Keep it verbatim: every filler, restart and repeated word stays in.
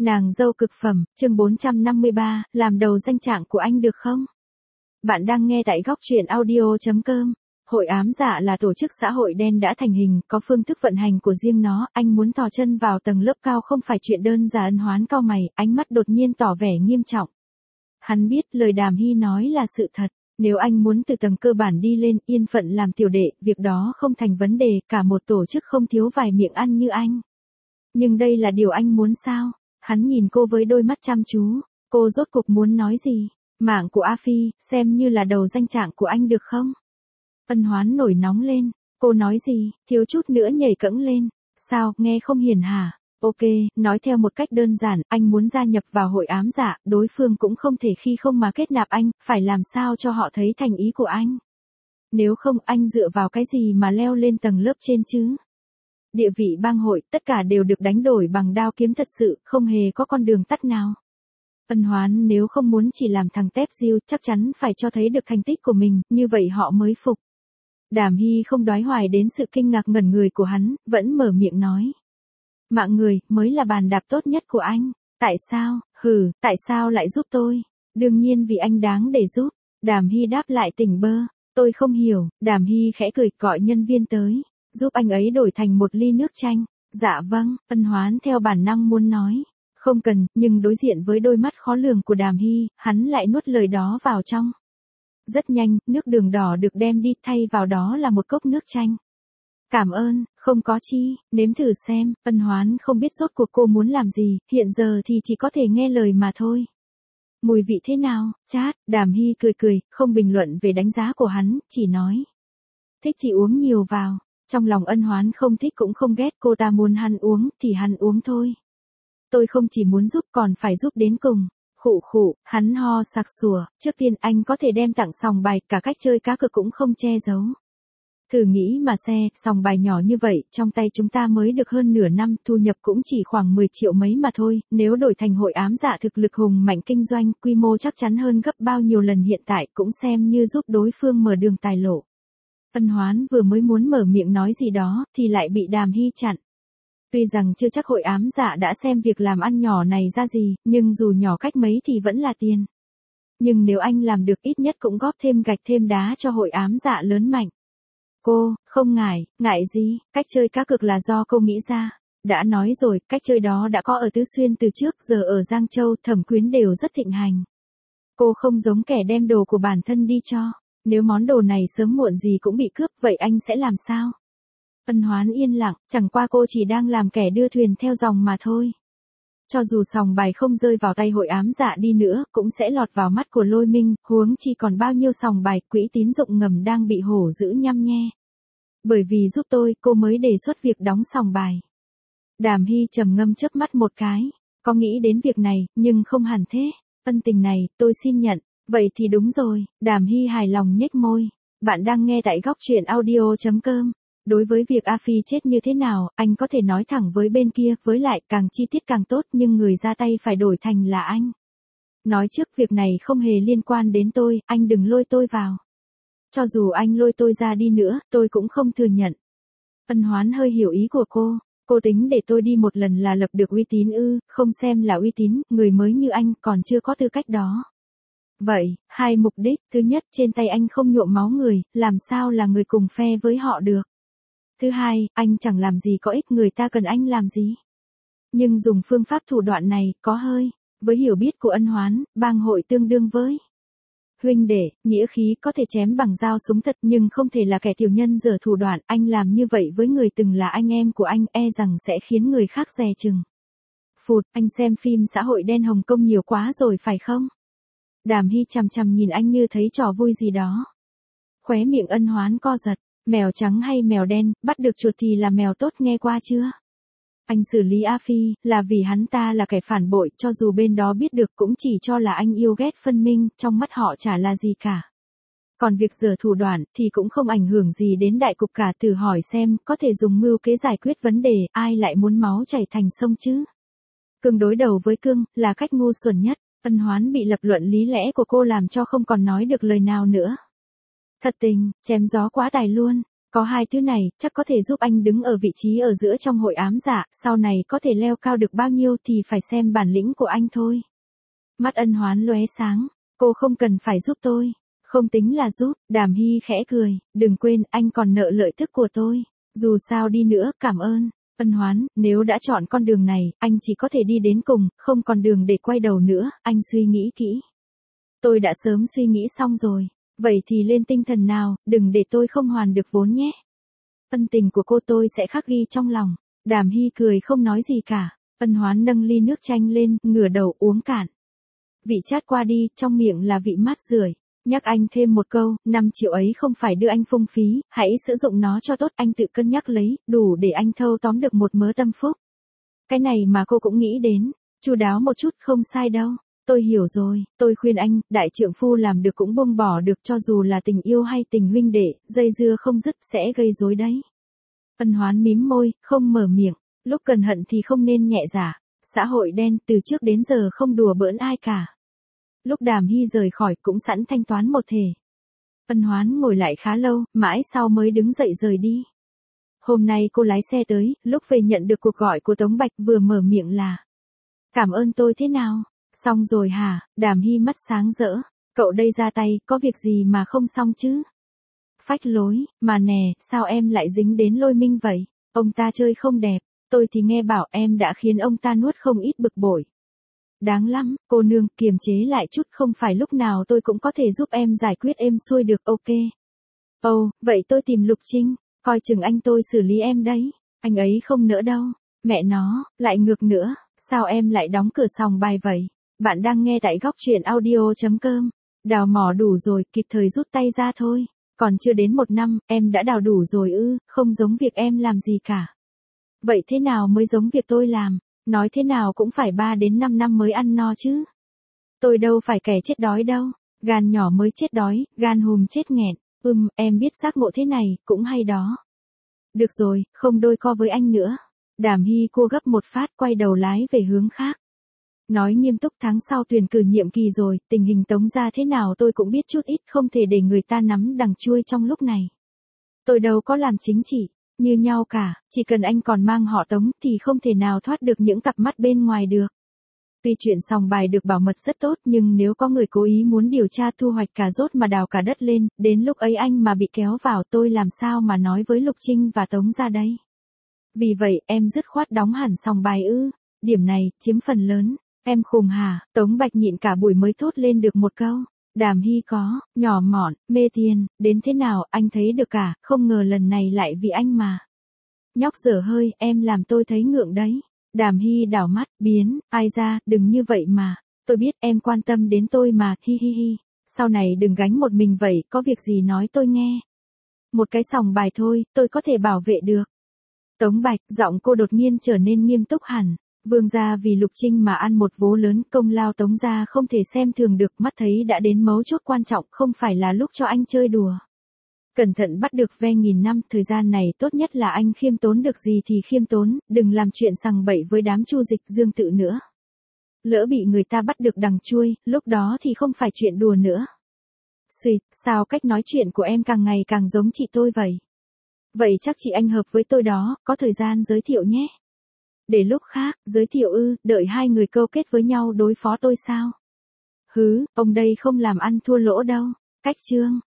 Nàng dâu cực phẩm, chương bốn trăm năm mươi ba, làm đầu danh trạng của anh được không? Bạn đang nghe tại góc truyện audio chấm com. Hội ám dạ là tổ chức xã hội đen đã thành hình, có phương thức vận hành của riêng nó, anh muốn thò chân vào tầng lớp cao không phải chuyện đơn giản. Ân Hoán cau mày, ánh mắt đột nhiên tỏ vẻ nghiêm trọng. Hắn biết lời Đàm Hy nói là sự thật, nếu anh muốn từ tầng cơ bản đi lên, yên phận làm tiểu đệ, việc đó không thành vấn đề, cả một tổ chức không thiếu vài miệng ăn như anh. Nhưng đây là điều anh muốn sao? Hắn nhìn cô với đôi mắt chăm chú, cô rốt cuộc muốn nói gì? Mạng của A Phi, xem như là đầu danh trạng của anh được không? Ân Hoán nổi nóng lên, cô nói gì, thiếu chút nữa nhảy cẫng lên, sao, nghe không hiền hả? Ok, nói theo một cách đơn giản, anh muốn gia nhập vào hội ám dạ, đối phương cũng không thể khi không mà kết nạp anh, phải làm sao cho họ thấy thành ý của anh. Nếu không, anh dựa vào cái gì mà leo lên tầng lớp trên chứ? Địa vị bang hội, tất cả đều được đánh đổi bằng đao kiếm thật sự, không hề có con đường tắt nào. Ân Hoán nếu không muốn chỉ làm thằng tép diêu, chắc chắn phải cho thấy được thành tích của mình, như vậy họ mới phục. Đàm Hy không đoái hoài đến sự kinh ngạc ngẩn người của hắn, vẫn mở miệng nói. Mạng người, mới là bàn đạp tốt nhất của anh. Tại sao, hừ, tại sao lại giúp tôi? Đương nhiên vì anh đáng để giúp. Đàm Hy đáp lại tỉnh bơ. Tôi không hiểu, Đàm Hy khẽ cười gọi nhân viên tới. Giúp anh ấy đổi thành một ly nước chanh. Dạ vâng, Ân Hoán theo bản năng muốn nói. Không cần, nhưng đối diện với đôi mắt khó lường của Đàm Hy, hắn lại nuốt lời đó vào trong. Rất nhanh, nước đường đỏ được đem đi, thay vào đó là một cốc nước chanh. Cảm ơn, không có chi, nếm thử xem. Ân Hoán không biết rốt cuộc cô muốn làm gì, hiện giờ thì chỉ có thể nghe lời mà thôi. Mùi vị thế nào, chát, Đàm Hy cười cười, không bình luận về đánh giá của hắn, chỉ nói. Thích thì uống nhiều vào. Trong lòng Ân Hoán không thích cũng không ghét, cô ta muốn hắn uống, thì hắn uống thôi. Tôi không chỉ muốn giúp còn phải giúp đến cùng. Khụ khụ, hắn ho sặc sủa, trước tiên anh có thể đem tặng sòng bài, cả cách chơi cá cược cũng không che giấu. Thử nghĩ mà xe, sòng bài nhỏ như vậy, trong tay chúng ta mới được hơn nửa năm, thu nhập cũng chỉ khoảng mười triệu mấy mà thôi, nếu đổi thành hội ám dạ thực lực hùng mạnh kinh doanh, quy mô chắc chắn hơn gấp bao nhiêu lần hiện tại, cũng xem như giúp đối phương mở đường tài lộ. Ân Hoán vừa mới muốn mở miệng nói gì đó, thì lại bị Đàm Hy chặn. Tuy rằng chưa chắc hội ám dạ đã xem việc làm ăn nhỏ này ra gì, nhưng dù nhỏ cách mấy thì vẫn là tiền. Nhưng nếu anh làm được ít nhất cũng góp thêm gạch thêm đá cho hội ám dạ lớn mạnh. Cô, không ngại, ngại gì, cách chơi cá cược là do cô nghĩ ra. Đã nói rồi, cách chơi đó đã có ở Tứ Xuyên từ trước, giờ ở Giang Châu, Thẩm Quyến đều rất thịnh hành. Cô không giống kẻ đem đồ của bản thân đi cho. Nếu món đồ này sớm muộn gì cũng bị cướp, vậy anh sẽ làm sao? Ân Hoán yên lặng, chẳng qua cô chỉ đang làm kẻ đưa thuyền theo dòng mà thôi. Cho dù sòng bài không rơi vào tay hội ám dạ đi nữa, cũng sẽ lọt vào mắt của Lôi Minh, huống chi còn bao nhiêu sòng bài, quỹ tín dụng ngầm đang bị hổ dữ nhăm nhe. Bởi vì giúp tôi, cô mới đề xuất việc đóng sòng bài. Đàm Hy trầm ngâm chớp mắt một cái, có nghĩ đến việc này, nhưng không hẳn thế. Ân tình này, tôi xin nhận. Vậy thì đúng rồi, Đàm Hy hài lòng nhếch môi. Bạn đang nghe tại góc truyện audio chấm com. Đối với việc A Phi chết như thế nào, anh có thể nói thẳng với bên kia, với lại càng chi tiết càng tốt, nhưng người ra tay phải đổi thành là anh. Nói trước việc này không hề liên quan đến tôi, anh đừng lôi tôi vào. Cho dù anh lôi tôi ra đi nữa, tôi cũng không thừa nhận. Ân Hoán hơi hiểu ý của cô, cô tính để tôi đi một lần là lập được uy tín ư, không xem là uy tín, người mới như anh còn chưa có tư cách đó. Vậy, hai mục đích, thứ nhất, trên tay anh không nhuộm máu người, làm sao là người cùng phe với họ được. Thứ hai, anh chẳng làm gì có ích, người ta cần anh làm gì. Nhưng dùng phương pháp thủ đoạn này, có hơi, với hiểu biết của Ân Hoán, bang hội tương đương với huynh đệ, nghĩa khí có thể chém bằng dao súng thật nhưng không thể là kẻ tiểu nhân dở thủ đoạn, anh làm như vậy với người từng là anh em của anh e rằng sẽ khiến người khác dè chừng. Phụt, anh xem phim xã hội đen Hồng Kông nhiều quá rồi phải không? Đàm Hy chằm chằm nhìn anh như thấy trò vui gì đó. Khóe miệng Ân Hoán co giật, mèo trắng hay mèo đen, bắt được chuột thì là mèo tốt nghe qua chưa? Anh xử lý A Phi, là vì hắn ta là kẻ phản bội, cho dù bên đó biết được cũng chỉ cho là anh yêu ghét phân minh, trong mắt họ chả là gì cả. Còn việc giở thủ đoạn, thì cũng không ảnh hưởng gì đến đại cục cả, thử hỏi xem, có thể dùng mưu kế giải quyết vấn đề, ai lại muốn máu chảy thành sông chứ? Cương đối đầu với cương, là cách ngu xuẩn nhất. Ân Hoán bị lập luận lý lẽ của cô làm cho không còn nói được lời nào nữa. Thật tình, chém gió quá tài luôn. Có hai thứ này, chắc có thể giúp anh đứng ở vị trí ở giữa trong hội ám dạ, sau này có thể leo cao được bao nhiêu thì phải xem bản lĩnh của anh thôi. Mắt Ân Hoán lóe sáng, cô không cần phải giúp tôi. Không tính là giúp, Đàm Hy khẽ cười, đừng quên anh còn nợ lợi tức của tôi. Dù sao đi nữa, cảm ơn. Ân Hoán, nếu đã chọn con đường này, anh chỉ có thể đi đến cùng, không còn đường để quay đầu nữa, anh suy nghĩ kỹ. Tôi đã sớm suy nghĩ xong rồi, vậy thì lên tinh thần nào, đừng để tôi không hoàn được vốn nhé. Ân tình của cô tôi sẽ khắc ghi trong lòng. Đàm Hy cười không nói gì cả. Ân Hoán nâng ly nước chanh lên, ngửa đầu uống cạn. Vị chát qua đi, trong miệng là vị mát rượi. Nhắc anh thêm một câu, năm triệu ấy không phải đưa anh phung phí, hãy sử dụng nó cho tốt, anh tự cân nhắc lấy, đủ để anh thâu tóm được một mớ tâm phúc. Cái này mà cô cũng nghĩ đến, chu đáo một chút không sai đâu. Tôi hiểu rồi, tôi khuyên anh, đại trượng phu làm được cũng buông bỏ được, cho dù là tình yêu hay tình huynh đệ, dây dưa không dứt sẽ gây rối đấy. Ân Hoán mím môi, không mở miệng, lúc cần hận thì không nên nhẹ dạ, xã hội đen từ trước đến giờ không đùa bỡn ai cả. Lúc Đàm Hy rời khỏi cũng sẵn thanh toán một thể. Ân Hoán ngồi lại khá lâu, mãi sau mới đứng dậy rời đi. Hôm nay cô lái xe tới, lúc về nhận được cuộc gọi của Tống Bạch, vừa mở miệng là: cảm ơn tôi thế nào? Xong rồi hả? Đàm Hy mắt sáng rỡ. Cậu đây ra tay, có việc gì mà không xong chứ? Phách lối, mà nè, sao em lại dính đến Lôi Minh vậy? Ông ta chơi không đẹp, tôi thì nghe bảo em đã khiến ông ta nuốt không ít bực bội. Đáng lắm, cô nương, kiềm chế lại chút, không phải lúc nào tôi cũng có thể giúp em giải quyết êm xuôi được, ok? Ồ, oh, vậy tôi tìm Lục Trinh, coi chừng anh tôi xử lý em đấy, anh ấy không nỡ đâu. Mẹ nó, lại ngược nữa, sao em lại đóng cửa sòng bài vậy? Bạn đang nghe tại góc truyện audio chấm com. Đào mỏ đủ rồi, kịp thời rút tay ra thôi. Còn chưa đến một năm, em đã đào đủ rồi ư, không giống việc em làm gì cả. Vậy thế nào mới giống việc tôi làm? Nói thế nào cũng phải ba đến năm năm mới ăn no chứ. Tôi đâu phải kẻ chết đói đâu. Gan nhỏ mới chết đói, gan hùm chết nghẹn. Ừm, em biết giác ngộ thế này, cũng hay đó. Được rồi, không đôi co với anh nữa. Đàm Hy cua gấp một phát, quay đầu lái về hướng khác. Nói nghiêm túc, tháng sau tuyển cử nhiệm kỳ rồi, tình hình Tống gia thế nào tôi cũng biết chút ít, không thể để người ta nắm đằng chuôi trong lúc này. Tôi đâu có làm chính trị, như nhau cả, chỉ cần anh còn mang họ Tống thì không thể nào thoát được những cặp mắt bên ngoài được. Tuy chuyện sòng bài được bảo mật rất tốt, nhưng nếu có người cố ý muốn điều tra thu hoạch cà rốt mà đào cả đất lên, đến lúc ấy anh mà bị kéo vào, tôi làm sao mà nói với Lục Trinh và Tống gia đây. Vì vậy, em dứt khoát đóng hẳn sòng bài ư? Điểm này, chiếm phần lớn. Em khùng hả? Tống Bạch nhịn cả buổi mới thốt lên được một câu. Đàm Hy có, nhỏ mọn, mê tiền, đến thế nào, anh thấy được cả, không ngờ lần này lại vì anh mà. Nhóc dở hơi, em làm tôi thấy ngượng đấy. Đàm Hy đảo mắt, biến, ai ra, đừng như vậy mà. Tôi biết em quan tâm đến tôi mà, hi hi hi. Sau này đừng gánh một mình vậy, có việc gì nói tôi nghe. Một cái sòng bài thôi, tôi có thể bảo vệ được. Tống Bạch, giọng cô đột nhiên trở nên nghiêm túc hẳn. Vương gia vì Lục Trinh mà ăn một vố lớn, công lao Tống gia không thể xem thường được, mắt thấy đã đến mấu chốt quan trọng, không phải là lúc cho anh chơi đùa. Cẩn thận bắt được ve nghìn năm, thời gian này tốt nhất là anh khiêm tốn, được gì thì khiêm tốn, đừng làm chuyện sằng bậy với đám Chu Dịch Dương Tự nữa. Lỡ bị người ta bắt được đằng chuôi, lúc đó thì không phải chuyện đùa nữa. Xuyệt, sao cách nói chuyện của em càng ngày càng giống chị tôi vậy? Vậy chắc chị anh hợp với tôi đó, có thời gian giới thiệu nhé. Để lúc khác, giới thiệu ư, đợi hai người câu kết với nhau đối phó tôi sao? Hứ, ông đây không làm ăn thua lỗ đâu. Cách chương.